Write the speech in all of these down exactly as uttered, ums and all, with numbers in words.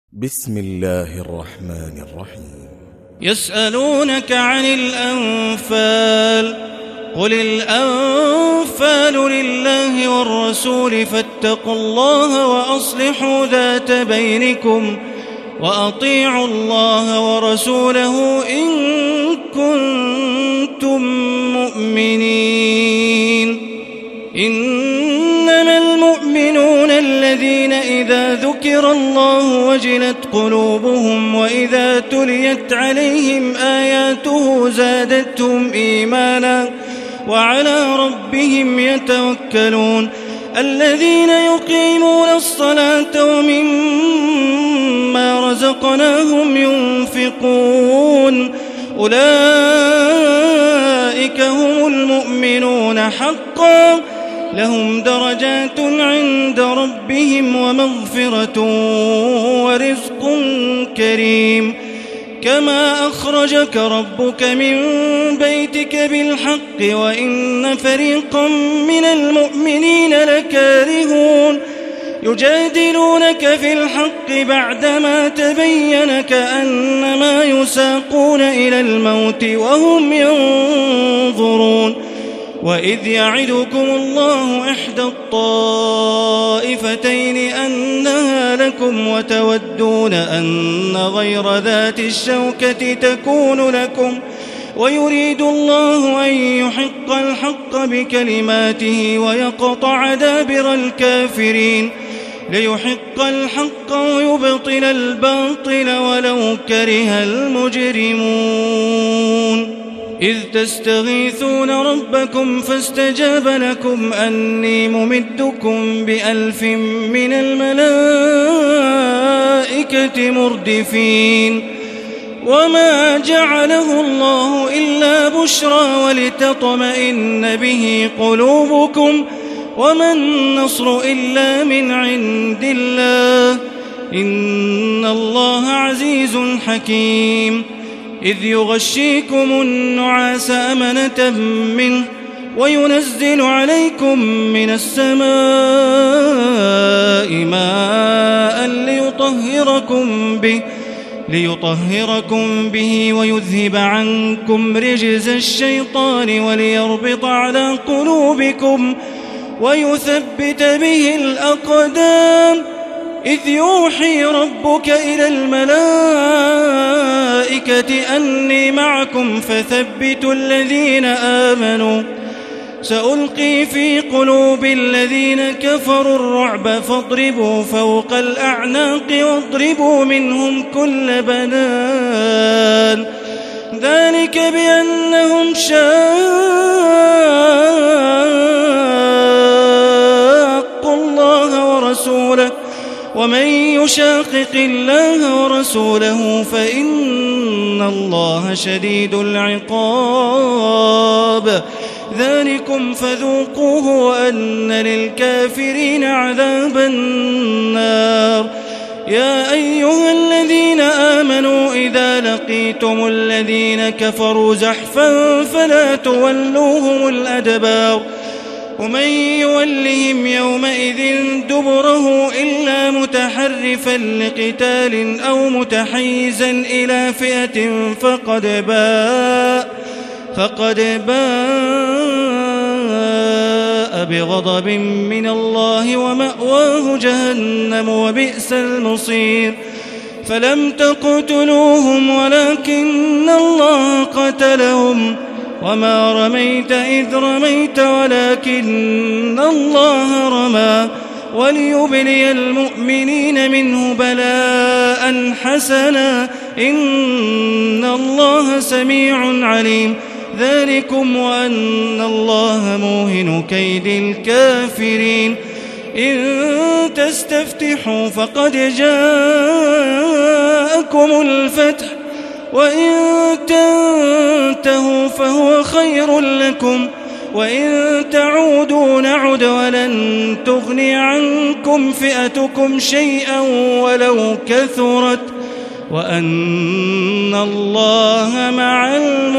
بسم الله الرحمن الرحيم. يسألونك عن الأنفال قل الأنفال لله والرسول فاتقوا الله وأصلحوا ذات بينكم وأطيعوا الله ورسوله إن كنتم مؤمنين. إنما المؤمنون الذين إذا ذكر الله وجلت قلوبهم وإذا تليت عليهم آياته زادتهم إيمانا وعلى ربهم يتوكلون. الذين يقيمون الصلاة ومما رزقناهم ينفقون أولئك هم المؤمنون حقا لهم درجات عند ربهم ومغفرة ورزق كريم. كما أخرجك ربك من بيتك بالحق وإن فريقا من المؤمنين لكارهون يجادلونك في الحق بعدما تبين كأنما يساقون إلى الموت وهم ينظرون. وإذ يعدكم الله إحدى الطائفتين أنها لكم وتودون أن غير ذات الشوكة تكون لكم ويريد الله أن يحق الحق بكلماته ويقطع دابر الكافرين ليحق الحق ويبطل الباطل ولو كره المجرمون. إذ تستغيثون ربكم فاستجاب لكم أني ممدكم بألف من الملائكة مردفين. وما جعله الله إلا بشرى ولتطمئن به قلوبكم وما النصر إلا من عند الله إن الله عزيز حكيم. إذ يغشيكم النعاس أمنة منه وينزل عليكم من السماء ماء ليطهركم به ليطهركم به ويذهب عنكم رجز الشيطان وليربط على قلوبكم ويثبت به الأقدام. إذ يوحي ربك إلى الملائكة أني معكم فثبتوا الذين آمنوا سألقي في قلوب الذين كفروا الرعب فاضربوا فوق الأعناق واضربوا منهم كل بنان ذلك بأنهم شاقوا الله ورسوله ومن يشاقق الله ورسوله فإن الله شديد العقاب. ذلكم فذوقوه وأن للكافرين عذاب النار. يا أيها الذين آمنوا إذا لقيتم الذين كفروا زحفا فلا تولوهم الأدبار ومن يولهم يومئذ دبره إلا متحرفا لقتال أو متحيزا إلى فئة فقد باء فقد باء بغضب من الله ومأواه جهنم وبئس المصير. فلم تقتلوهم ولكن الله قتلهم وما رميت إذ رميت ولكن الله رمى وليبلي المؤمنين منه بلاء حسنا إن الله سميع عليم. ذلكم وأن الله موهن كيد الكافرين. إن تستفتحوا فقد جاءكم الفتح وإن تنتهوا فهو خير لكم وإن تعودوا نعد ولن تغني عنكم فئتكم شيئا ولو كثرت وأن الله مع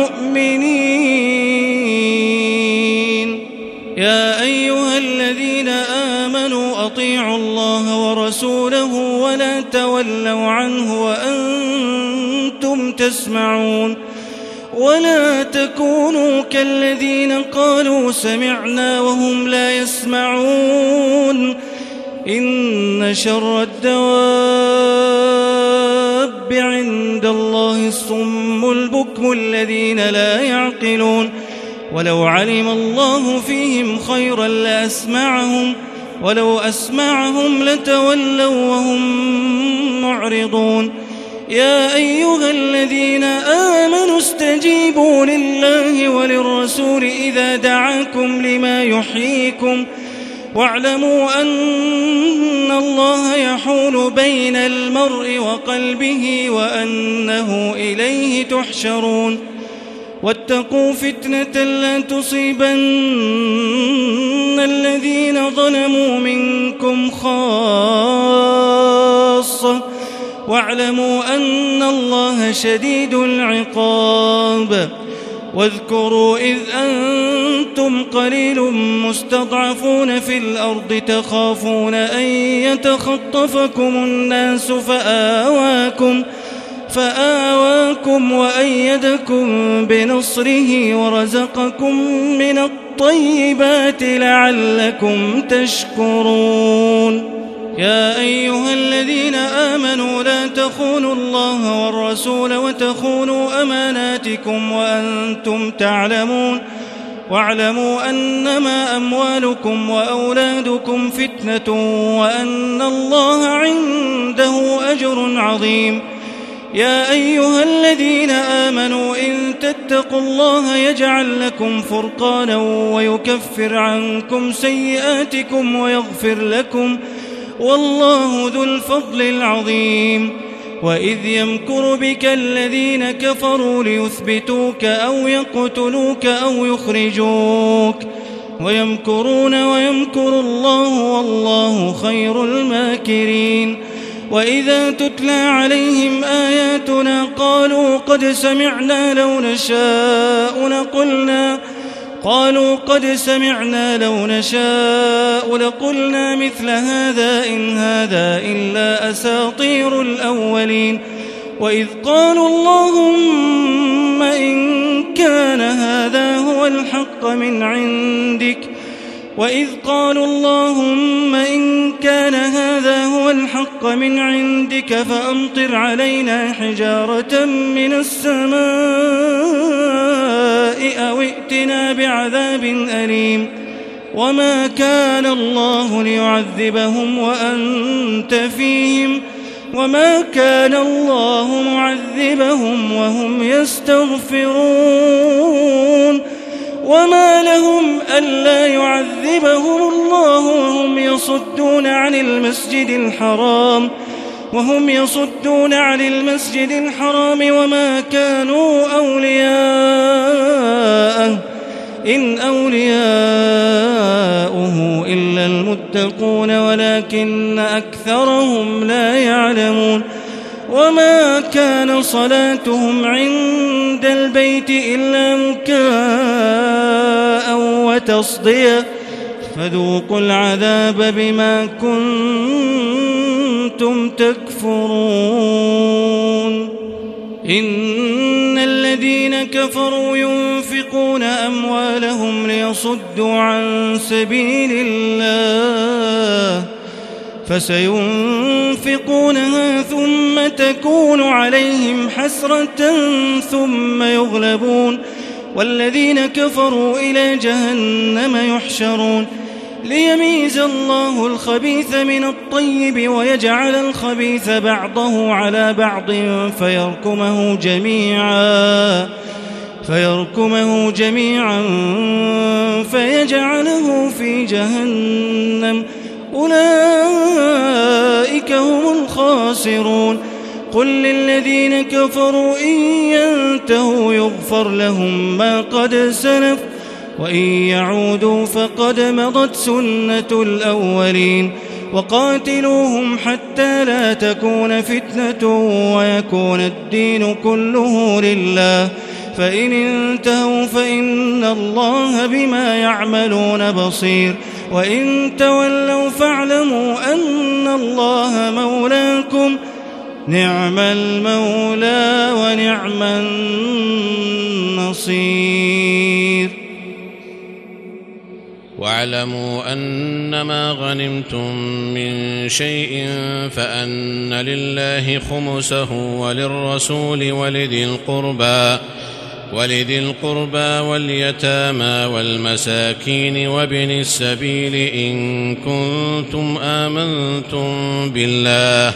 المؤمنين. يا أيها الذين آمنوا أطيعوا الله ورسوله ولا تولوا تولوا عنه وأنتم تسمعون. ولا تكونوا كالذين قالوا سمعنا وهم لا يسمعون. إن شر الدواب عند الله الصم البكم الذين لا يعقلون. ولو علم الله فيهم خيرا لأسمعهم ولو أسمعهم لتولوا وهم معرضون. يا أيها الذين آمنوا استجيبوا لله وللرسول إذا دعاكم لما يحييكم واعلموا أن الله يحول بين المرء وقلبه وأنه إليه تحشرون. واتقوا فتنة لا تصيبن الذين ظلموا منكم خاصة واعلموا أن الله شديد العقاب. واذكروا إذ أنتم قليل مستضعفون في الأرض تخافون أن يتخطفكم الناس فآواكم فآواكم وأيدكم بنصره ورزقكم من الطيبات لعلكم تشكرون. يا أيها الذين آمنوا لا تخونوا الله والرسول وتخونوا أماناتكم وأنتم تعلمون. واعلموا أنما أموالكم وأولادكم فتنة وأن الله عنده أجر عظيم. يا أيها الذين آمنوا إن تتقوا الله يجعل لكم فرقانا ويكفر عنكم سيئاتكم ويغفر لكم والله ذو الفضل العظيم. وإذ يمكر بك الذين كفروا ليثبتوك أو يقتلوك أو يخرجوك ويمكرون ويمكر الله والله خير الماكرين. وإذا تتلى عليهم آياتنا قالوا قد سمعنا لو نشاء لقلنا قالوا قد سمعنا لو نشاء لقلنا مثل هذا إن هذا إلا أساطير الأولين. وإذ قالوا اللهم إن كان هذا هو الحق من عندك وإذ قالوا اللهم إن كان هذا هو الحق من عندك فأمطر علينا حجارة من السماء أو ائتنا بعذاب أليم. وما كان الله ليعذبهم وأنت فيهم وما كان الله معذبهم وهم يستغفرون. وما لهم ألا يعذبهم الله وهم يصدون عن المسجد الحرام وهم يصدون عن المسجد الحرام وما كانوا أولياءه إن أولياؤه إلا المتقون ولكن أكثرهم لا يعلمون. وما كان صلاتهم عند البيت إلا مكاء وتصدية فذوقوا العذاب بما كنتم تكفرون. إن الذين كفروا ينفقون أموالهم ليصدوا عن سبيل الله فسينفقونها ثم تكون عليهم حسرة ثم يغلبون والذين كفروا إلى جهنم يحشرون. ليميز الله الخبيث من الطيب ويجعل الخبيث بعضه على بعض فيركمه جميعا فيركمه جميعا فيجعله في جهنم أولئك هم الخاسرون. قل للذين كفروا إن ينتهوا يغفر لهم ما قد سلف وإن يعودوا فقد مضت سنة الأولين. وقاتلوهم حتى لا تكون فتنة ويكون الدين كله لله فإن انتهوا فإن الله بما يعملون بصير. وإن تولوا فاعلموا أن الله مولاكم نعم المولى ونعم النصير. واعلموا أنما غنمتم من شيء فأن لله خمسه وللرسول ولذي القربى ولذي القربى واليتامى والمساكين وابن السبيل إن كنتم آمنتم بالله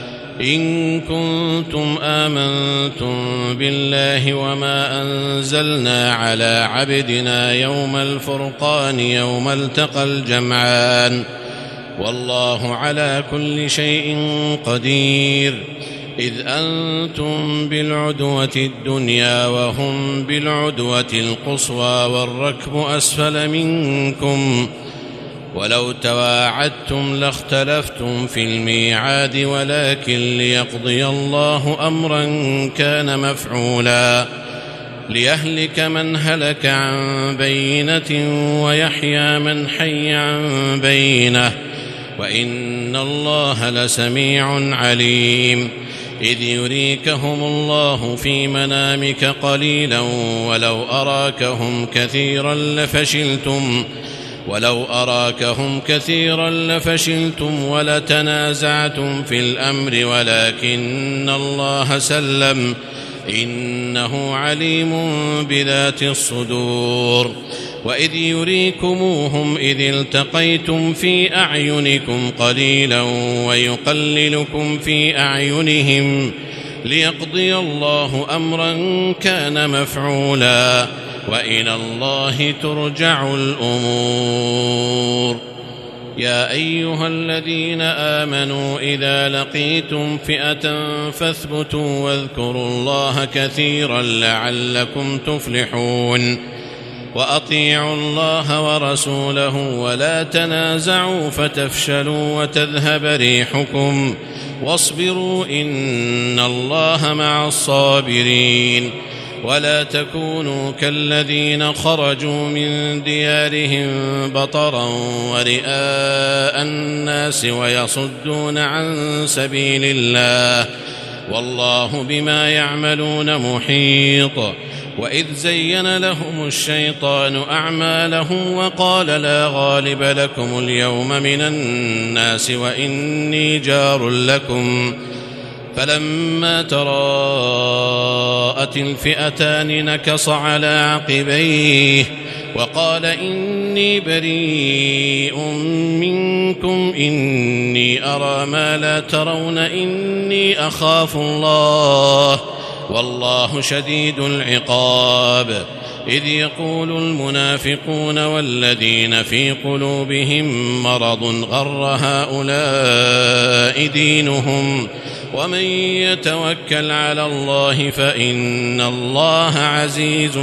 إن كنتم آمنتم بالله وما أنزلنا على عبدنا يوم الفرقان يوم التقى الجمعان والله على كل شيء قدير. إذ أنتم بالعدوة الدنيا وهم بالعدوة القصوى والركب أسفل منكم ولو تواعدتم لاختلفتم في الميعاد ولكن ليقضي الله أمرا كان مفعولا ليهلك من هلك عن بينة ويحيى من حي عن بينة وإن الله لسميع عليم. إذ يريكهم الله في منامك قليلا ولو أراكهم كثيرا لفشلتم ولو أراكهم كثيرا لفشلتم ولتنازعتم في الأمر ولكن الله سلم إنه عليم بذات الصدور. وإذ يريكموهم إذ التقيتم في أعينكم قليلا ويقللكم في أعينهم ليقضي الله أمرا كان مفعولا وإلى الله ترجع الأمور. يا أيها الذين آمنوا إذا لقيتم فئة فاثبتوا واذكروا الله كثيرا لعلكم تفلحون. وأطيعوا الله ورسوله ولا تنازعوا فتفشلوا وتذهب ريحكم واصبروا إن الله مع الصابرين. ولا تكونوا كالذين خرجوا من ديارهم بطرا ورئاء الناس ويصدون عن سبيل الله والله بما يعملون محيط. وإذ زين لهم الشيطان أعمالهم وقال لا غالب لكم اليوم من الناس وإني جار لكم فلما تراءت الفئتان نكص على عقبيه وقال إني بريء منكم إني أرى ما لا ترون إني أخاف الله والله شديد العقاب. إذ يقول المنافقون والذين في قلوبهم مرض غر هؤلاء دينهم ومن يتوكل على الله فإن الله عزيز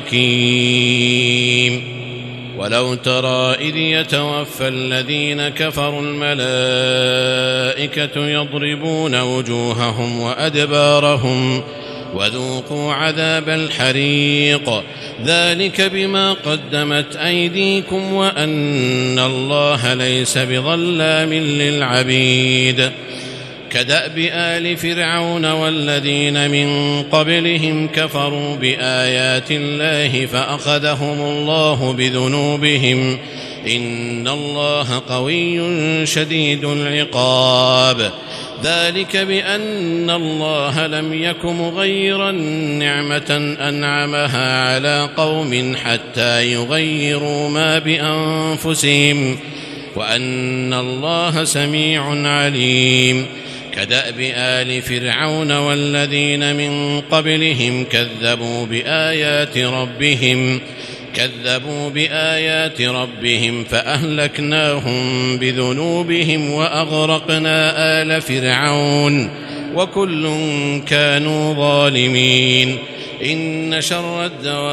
حكيم. ولو ترى إذ يتوفى الذين كفروا الملائكة يضربون وجوههم وأدبارهم وذوقوا عذاب الحريق ذلك بما قدمت أيديكم وأن الله ليس بظلام للعبيد. كدأب آل فرعون والذين من قبلهم كفروا بآيات الله فأخذهم الله بذنوبهم إن الله قوي شديد العقاب. ذلك بأن الله لم يك مغيرا نعمة أنعمها على قوم حتى يغيروا ما بأنفسهم وأن الله سميع عليم. كدأب آل فرعون والذين من قبلهم كذبوا بآيات ربهم كذبوا بآيات ربهم فأهلكناهم بذنوبهم وأغرقنا آل فرعون وكل كانوا ظالمين. إن شر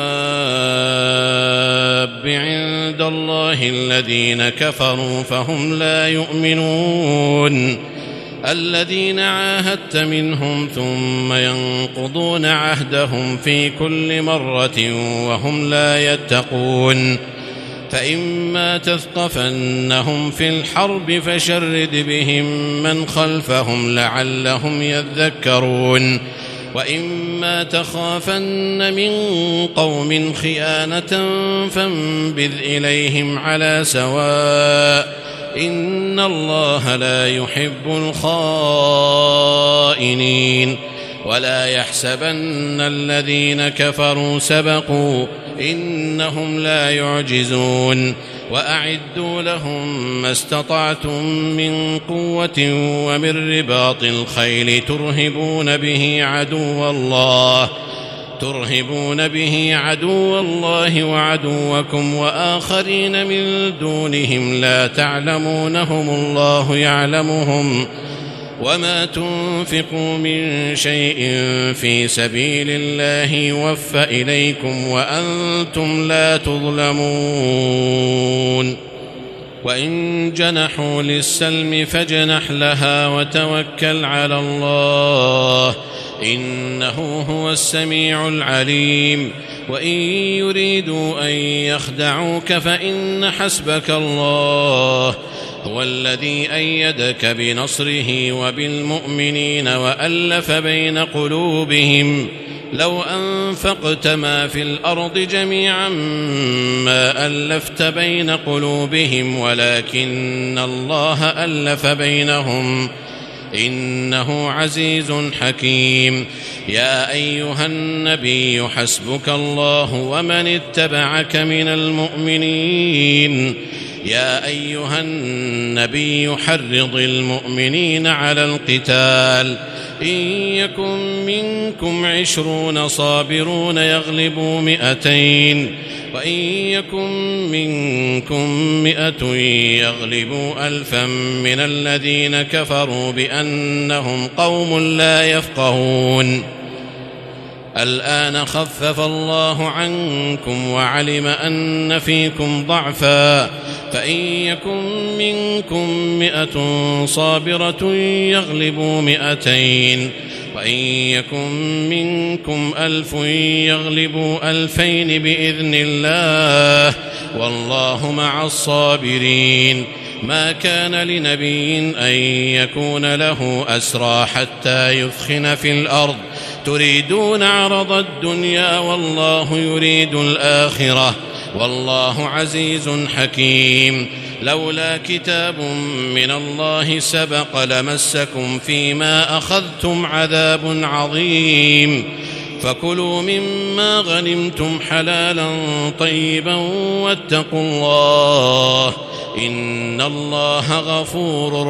الدواب عند الله الذين كفروا فهم لا يؤمنون الذين عاهدت منهم ثم ينقضون عهدهم في كل مرة وهم لا يتقون. فإما تثقفنهم في الحرب فشرد بهم من خلفهم لعلهم يذكرون وإما تخافن من قوم خيانة فانبذ إليهم على سواء إن الله لا يحب الخائنين ولا يحسبن الذين كفروا سبقوا إنهم لا يعجزون وأعدوا لهم ما استطعتم من قوة ومن رباط الخيل ترهبون به عدو الله ترهبون به عدو الله وعدوكم وآخرين من دونهم لا تعلمونهم الله يعلمهم وما تنفقوا من شيء في سبيل الله يوفى إليكم وأنتم لا تظلمون وإن جنحوا للسلم فاجنح لها وتوكل على الله إنه هو السميع العليم وإن يريدوا أن يخدعوك فإن حسبك الله هو الذي أيدك بنصره وبالمؤمنين وألف بين قلوبهم لو أنفقت ما في الأرض جميعا ما ألفت بين قلوبهم ولكن الله ألف بينهم إنه عزيز حكيم يا أيها النبي حسبك الله ومن اتبعك من المؤمنين يا أيها النبي حرض المؤمنين على القتال إن يكن منكم عشرون صابرون يغلبوا مئتين وإن يكن منكم مئة يغلبوا ألفا من الذين كفروا بأنهم قوم لا يفقهون الآن خفف الله عنكم وعلم أن فيكم ضعفا فإن يكن منكم مئة صابرة يغلبوا مئتين وإن يكن منكم ألف يغلبوا ألفين بإذن الله والله مع الصابرين ما كان لنبي أن يكون له أسرى حتى يثخن في الأرض تريدون عرض الدنيا والله يريد الآخرة والله عزيز حكيم لولا كتاب من الله سبق لمسكم فيما أخذتم عذاب عظيم فكلوا مما غنمتم حلالا طيبا واتقوا الله إن الله غفور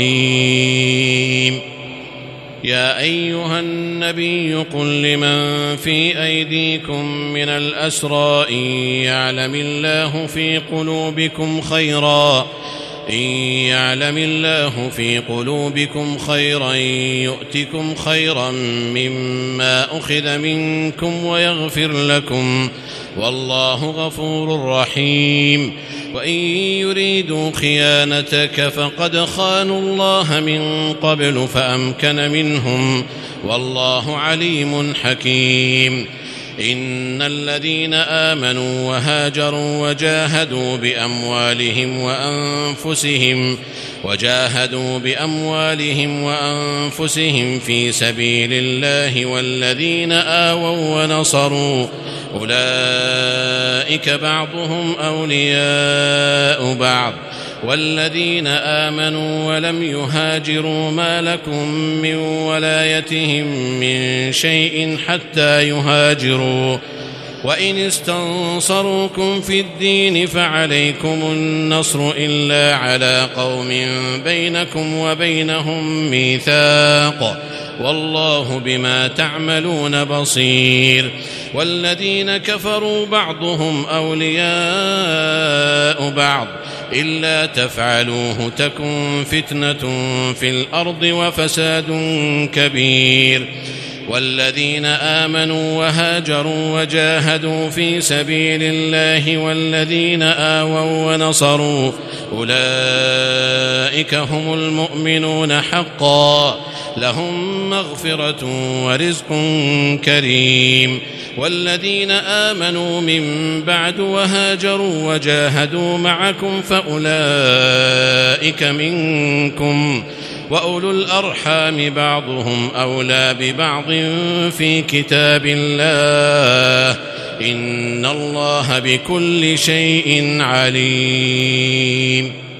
رحيم يا أيها النبي قل لمن في أيديكم من الأسرى إن يعلم الله في قلوبكم خيرا إن يعلم الله في قلوبكم خيرا يؤتكم خيرا مما أخذ منكم ويغفر لكم والله غفور رحيم وإن يريدوا خيانتك فقد خانوا الله من قبل فأمكن منهم والله عليم حكيم إن الذين آمنوا وهاجروا وجاهدوا بأموالهم وأنفسهم وجاهدوا بأموالهم وأنفسهم في سبيل الله والذين آووا ونصروا أولئك بعضهم أولياء بعض والذين آمنوا ولم يهاجروا ما لكم من ولايتهم من شيء حتى يهاجروا وإن استنصروكم في الدين فعليكم النصر إلا على قوم بينكم وبينهم ميثاق والله بما تعملون بصير والذين كفروا بعضهم أولياء بعض إلا تفعلوه تكن فتنة في الأرض وفساد كبير والذين آمنوا وهاجروا وجاهدوا في سبيل الله والذين آووا ونصروا أولئك هم المؤمنون حقا لهم مغفرة ورزق كريم. والذين آمنوا من بعد وهاجروا وجاهدوا معكم فأولئك منكم، وأولو الأرحام بعضهم أولى ببعض في كتاب الله، إن الله بكل شيء عليم.